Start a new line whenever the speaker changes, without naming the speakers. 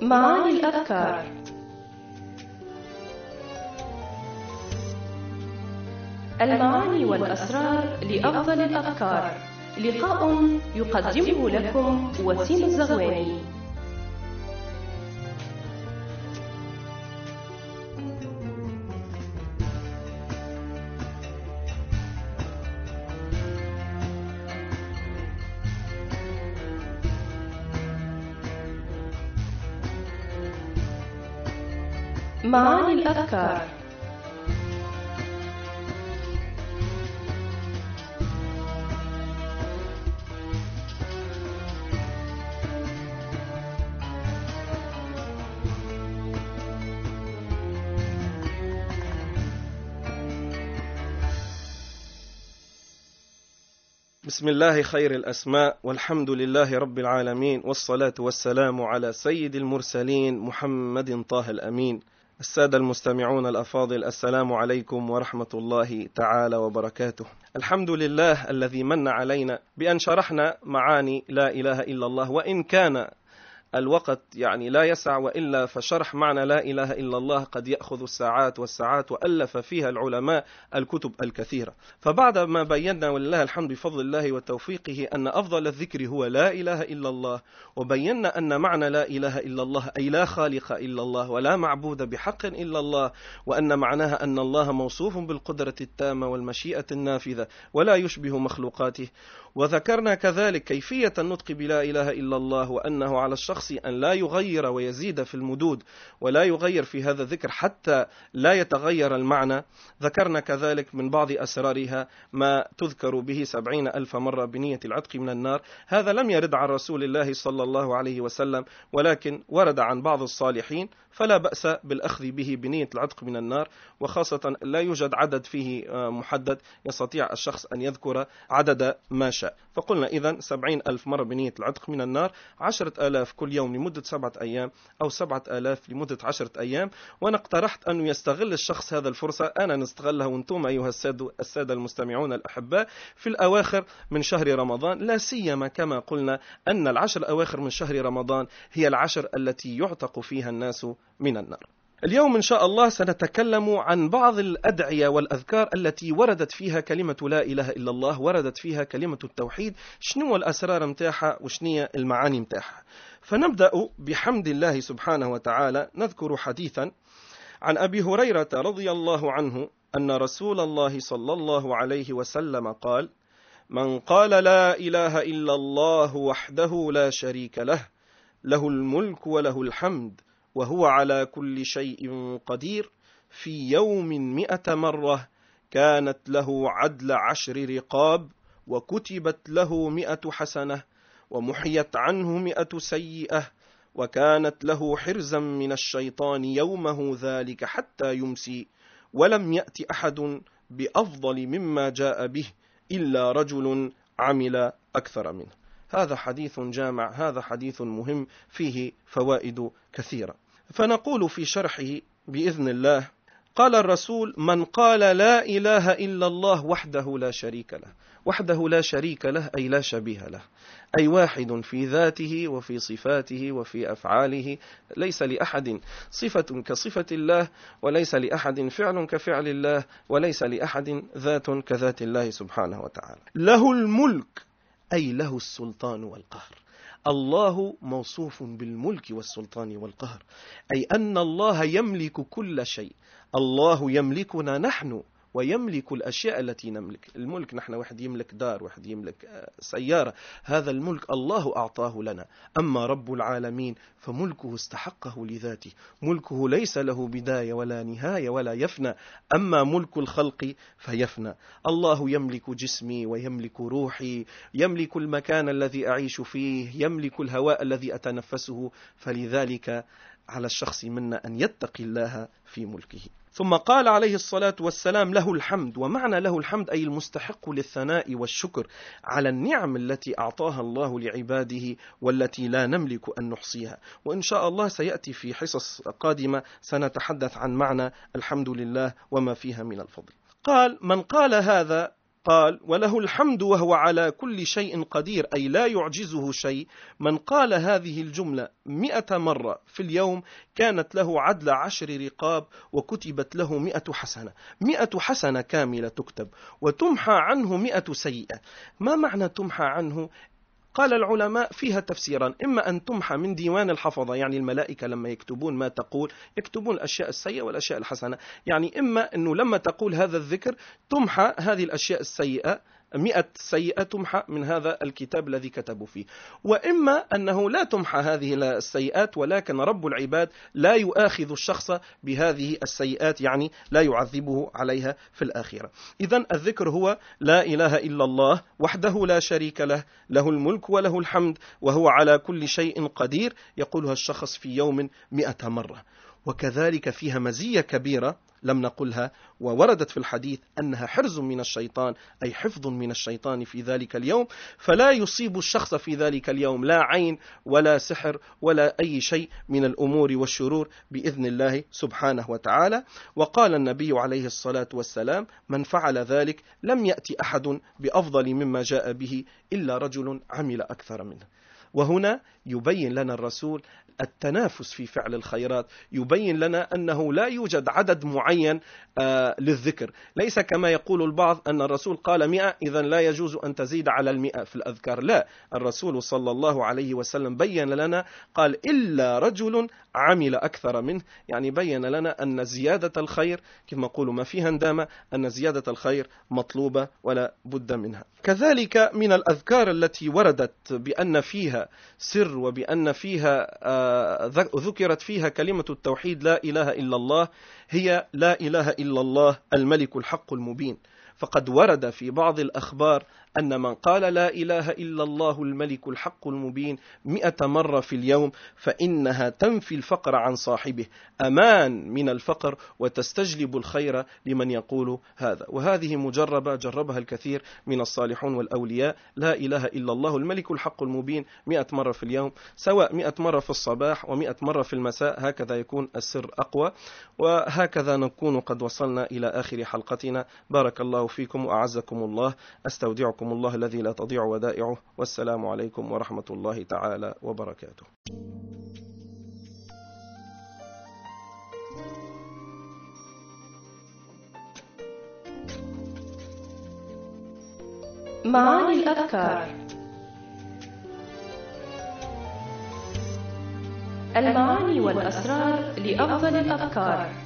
معاني الأفكار. المعاني والأسرار لأفضل الأفكار. لقاء يقدمه لكم وسيم الزغواني. معاني الأفكار.
بسم الله خير الأسماء، والحمد لله رب العالمين، والصلاة والسلام على سيد المرسلين محمد طه الأمين. السادة المستمعون الأفاضل، السلام عليكم ورحمة الله تعالى وبركاته. الحمد لله الذي من علينا بأن شرحنا معاني لا إله إلا الله، وإن كان الوقت لا يسع، وإلا فشرح معنى لا إله إلا الله قد يأخذ الساعات والساعات، وألف فيها العلماء الكتب الكثيرة. فبعد ما بينا ولله الحمد بفضل الله وتوفيقه أن أفضل الذكر هو لا إله إلا الله، وبينا أن معنى لا إله إلا الله أي لا خالق إلا الله ولا معبود بحق إلا الله، وأن معناها أن الله موصوف بالقدرة التامة والمشيئة النافذة ولا يشبه مخلوقاته. وذكرنا كذلك كيفية النطق بلا إله إلا الله، وأنه على الشخص أن لا يغير ويزيد في المدود ولا يغير في هذا الذكر حتى لا يتغير المعنى. ذكرنا كذلك من بعض أسرارها ما تذكر به 70,000 مرة بنية العتق من النار. هذا لم يرد عن رسول الله صلى الله عليه وسلم، ولكن ورد عن بعض الصالحين، فلا بأس بالأخذ به بنية العتق من النار، وخاصة لا يوجد عدد فيه محدد، يستطيع الشخص أن يذكر عدد ما شاء. فقلنا إذن 70,000 مرة بنية العتق من النار، 10,000 كل يوم لمدة 7 أيام، أو 7,000 لمدة 10 أيام. وأنا اقترحت أن يستغل الشخص هذا الفرصة، أنا نستغلها وانتم أيها السادة المستمعون الأحباء، في الأواخر من شهر رمضان، لا سيما كما قلنا أن العشر الأواخر من شهر رمضان هي العشر التي يعتق فيها الناس من النار. اليوم إن شاء الله سنتكلم عن بعض الأدعية والأذكار التي وردت فيها كلمة لا إله إلا الله، وردت فيها كلمة التوحيد، شنو الأسرار متاحة وشنية المعاني متاحة. فنبدأ بحمد الله سبحانه وتعالى. نذكر حديثا عن أبي هريرة رضي الله عنه أن رسول الله صلى الله عليه وسلم قال: من قال لا إله إلا الله وحده لا شريك له، له الملك وله الحمد وهو على كل شيء قدير، في يوم 100 مرة، كانت له عدل 10 رقاب، وكتبت له 100 حسنة، ومحيت عنه 100 سيئة، وكانت له حرزا من الشيطان يومه ذلك حتى يمسي، ولم يأت أحد بأفضل مما جاء به إلا رجل عمل أكثر منه. هذا حديث جامع، هذا حديث مهم فيه فوائد كثيرة. فنقول في شرحه بإذن الله: قال الرسول: من قال لا إله إلا الله وحده لا شريك له. وحده لا شريك له أي لا شبيه له، أي واحد في ذاته وفي صفاته وفي أفعاله، ليس لأحد صفة كصفة الله، وليس لأحد فعل كفعل الله، وليس لأحد ذات كذات الله سبحانه وتعالى. له الملك أي له السلطان والقهر. الله موصوف بالملك والسلطان والقهر، أي أن الله يملك كل شيء. الله يملكنا نحن، ويملك الأشياء التي نملك. الملك نحن، واحد يملك دار، واحد يملك سيارة، هذا الملك الله أعطاه لنا. أما رب العالمين فملكه استحقه لذاته، ملكه ليس له بداية ولا نهاية ولا يفنى. أما ملك الخلق فيفنى. الله يملك جسمي ويملك روحي، يملك المكان الذي أعيش فيه، يملك الهواء الذي أتنفسه. فلذلك على الشخص منا أن يتقي الله في ملكه. ثم قال عليه الصلاة والسلام: له الحمد. ومعنى له الحمد أي المستحق للثناء والشكر على النعم التي أعطاها الله لعباده، والتي لا نملك أن نحصيها. وإن شاء الله سيأتي في حصص قادمة سنتحدث عن معنى الحمد لله وما فيها من الفضل. قال: من قال هذا قال: وله الحمد وهو على كل شيء قدير، أي لا يعجزه شيء. من قال هذه الجملة 100 مرة في اليوم كانت له عدل 10 رقاب، وكتبت له 100 حسنة. 100 حسنة كاملة تكتب، وتمحى عنه 100 سيئة. ما معنى تمحى عنه؟ قال العلماء فيها تفسيرا: إما أن تمحى من ديوان الحفظة، يعني الملائكة لما يكتبون ما تقول يكتبون الأشياء السيئة والأشياء الحسنة، يعني إما أنه لما تقول هذا الذكر تمحى هذه الأشياء السيئة، 100 سيئة تمحى من هذا الكتاب الذي كتبوا فيه. وإما أنه لا تمحى هذه السيئات، ولكن رب العباد لا يؤاخذ الشخص بهذه السيئات، يعني لا يعذبه عليها في الآخرة. إذن الذكر هو لا إله إلا الله وحده لا شريك له، له الملك وله الحمد وهو على كل شيء قدير، يقولها الشخص في يوم 100 مرة. وكذلك فيها مزية كبيرة لم نقلها ووردت في الحديث، أنها حرز من الشيطان، أي حفظ من الشيطان في ذلك اليوم، فلا يصيب الشخص في ذلك اليوم لا عين ولا سحر ولا أي شيء من الأمور والشرور بإذن الله سبحانه وتعالى. وقال النبي عليه الصلاة والسلام: من فعل ذلك لم يأتي أحد بأفضل مما جاء به إلا رجل عمل أكثر منه. وهنا يبين لنا الرسول التنافس في فعل الخيرات، يبين لنا أنه لا يوجد عدد معين للذكر، ليس كما يقول البعض أن الرسول قال 100 إذن لا يجوز أن تزيد على 100 في الأذكار. لا، الرسول صلى الله عليه وسلم بين لنا، قال: إلا رجل عمل أكثر منه، يعني بين لنا أن زيادة الخير كما يقولوا ما فيها ندامة، أن زيادة الخير مطلوبة ولا بد منها. كذلك من الأذكار التي وردت بأن فيها سر وبأن فيها ذكرت فيها كلمة التوحيد لا إله إلا الله، هي لا إله إلا الله الملك الحق المبين. فقد ورد في بعض الأخبار أن من قال لا إله إلا الله الملك الحق المبين 100 مرة في اليوم فإنها تنفي الفقر عن صاحبه، أمان من الفقر وتستجلب الخير لمن يقول هذا. وهذه مجربة جربها الكثير من الصالحون والأولياء، لا إله إلا الله الملك الحق المبين 100 مرة في اليوم، سواء 100 مرة في الصباح و100 مرة في المساء، هكذا يكون السر أقوى. وهكذا نكون قد وصلنا إلى آخر حلقتنا. بارك الله فيكم وأعزكم الله، أستودعكم الله الذي لا تضيع ودائعه، والسلام عليكم ورحمة الله تعالى وبركاته.
معاني الأذكار. المعاني والأسرار لأفضل الأذكار.